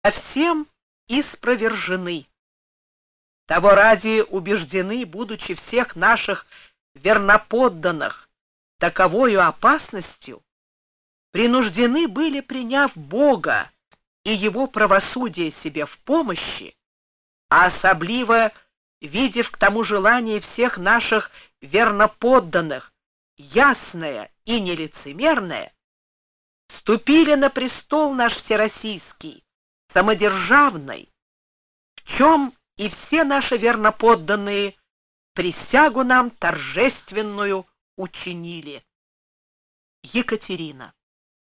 совсем испровержены. Того ради убеждены, будучи всех наших верноподданных таковою опасностью, принуждены были, приняв Бога и его правосудие себе в помощи, а особливо видев к тому желание всех наших верноподданных, ясное и нелицемерное, вступили на престол наш всероссийский, самодержавный, в чем и все наши верноподданные присягу нам торжественную учинили. Екатерина.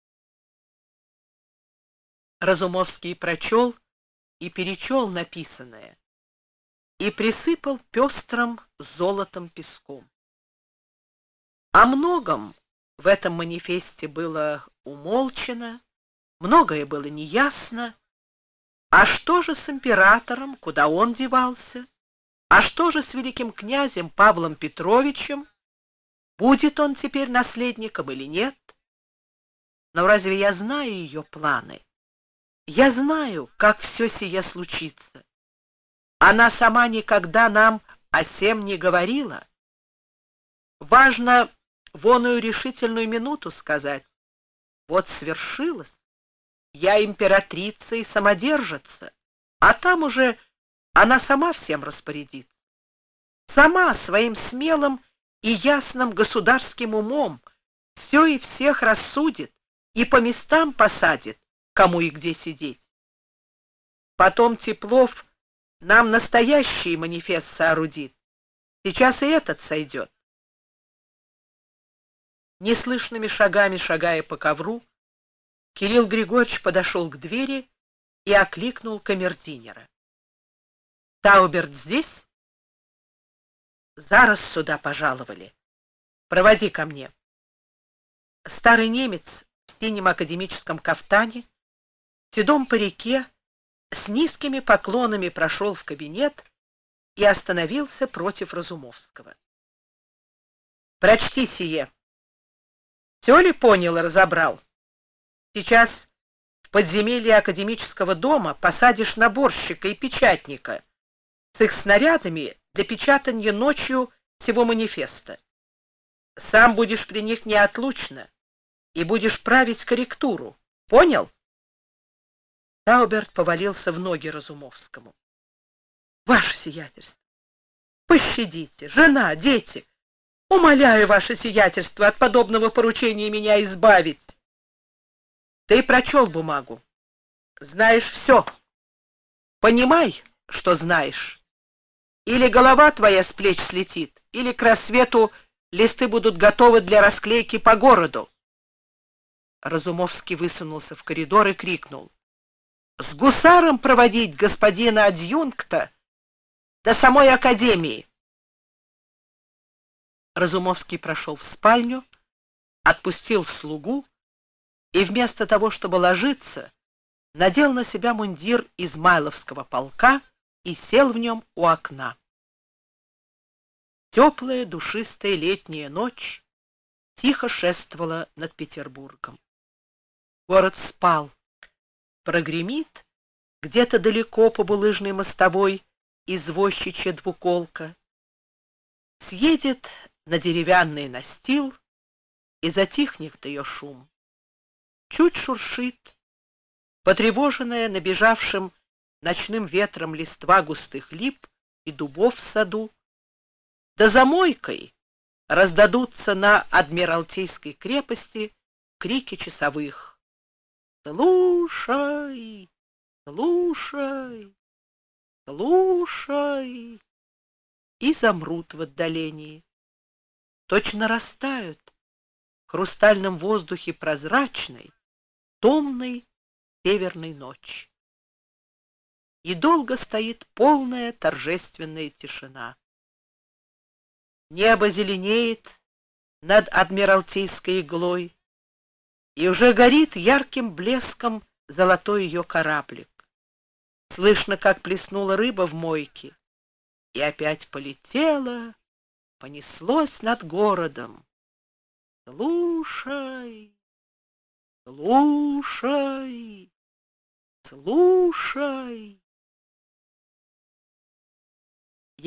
Разумовский прочел и перечел написанное и присыпал пестрым золотом песком. О многом в этом манифесте было умолчано, многое было неясно. А что же с императором, куда он девался? А что же с великим князем Павлом Петровичем? Будет он теперь наследником или нет? Но разве я знаю ее планы? Я знаю, как все сие случится. Она сама никогда нам о сем не говорила. Важно в оную решительную минуту сказать: вот свершилось, я императрица и самодержица, а там уже она сама всем распорядится. Сама своим смелым и ясным государским умом все и всех рассудит и по местам посадит, кому и где сидеть. Потом Теплов нам настоящий манифест соорудит. Сейчас и этот сойдет. Неслышными шагами, шагая по ковру, Кирилл Григорьевич подошел к двери и окликнул камердинера. — Тауберт здесь? — Зараз сюда пожаловали. Проводи ко мне. Старый немец в синем академическом кафтане, в седом парике, с низкими поклонами прошел в кабинет и остановился против Разумовского. — Прочти сие. Все ли понял и разобрал? Сейчас в подземелье академического дома посадишь наборщика и печатника с их снарядами для печатания ночью всего манифеста. Сам будешь при них неотлучно и будешь править корректуру. Понял? Тауберт повалился в ноги Разумовскому. — Ваше сиятельство, пощадите, жена, дети, умоляю, ваше сиятельство, от подобного поручения меня избавить. Ты прочел бумагу. Знаешь все. Понимай, что знаешь. Или голова твоя с плеч слетит, или к рассвету листы будут готовы для расклейки по городу. Разумовский высунулся в коридор и крикнул: — С гусаром проводить господина адъюнкта до самой академии. Разумовский прошел в спальню, отпустил слугу и вместо того, чтобы ложиться, надел на себя мундир Измайловского полка и сел в нем у окна. Теплая, душистая летняя ночь тихо шествовала над Петербургом. Город спал. Прогремит где-то далеко по булыжной мостовой извозчичья двуколка. Съедет на деревянный настил и затихнет ее шум. Чуть шуршит, потревоженная набежавшим ночным ветром листва густых лип и дубов в саду, да за мойкой раздадутся на Адмиралтейской крепости крики часовых: «Слушай, слушай, слушай!» и замрут в отдалении. Точно растают в хрустальном воздухе прозрачной, томной северной ночи. И долго стоит полная торжественная тишина. Небо зеленеет над Адмиралтейской иглой, и уже горит ярким блеском золотой ее кораблик. Слышно, как плеснула рыба в мойке, и опять полетела, понеслось над городом. Слушай, слушай, Слушай!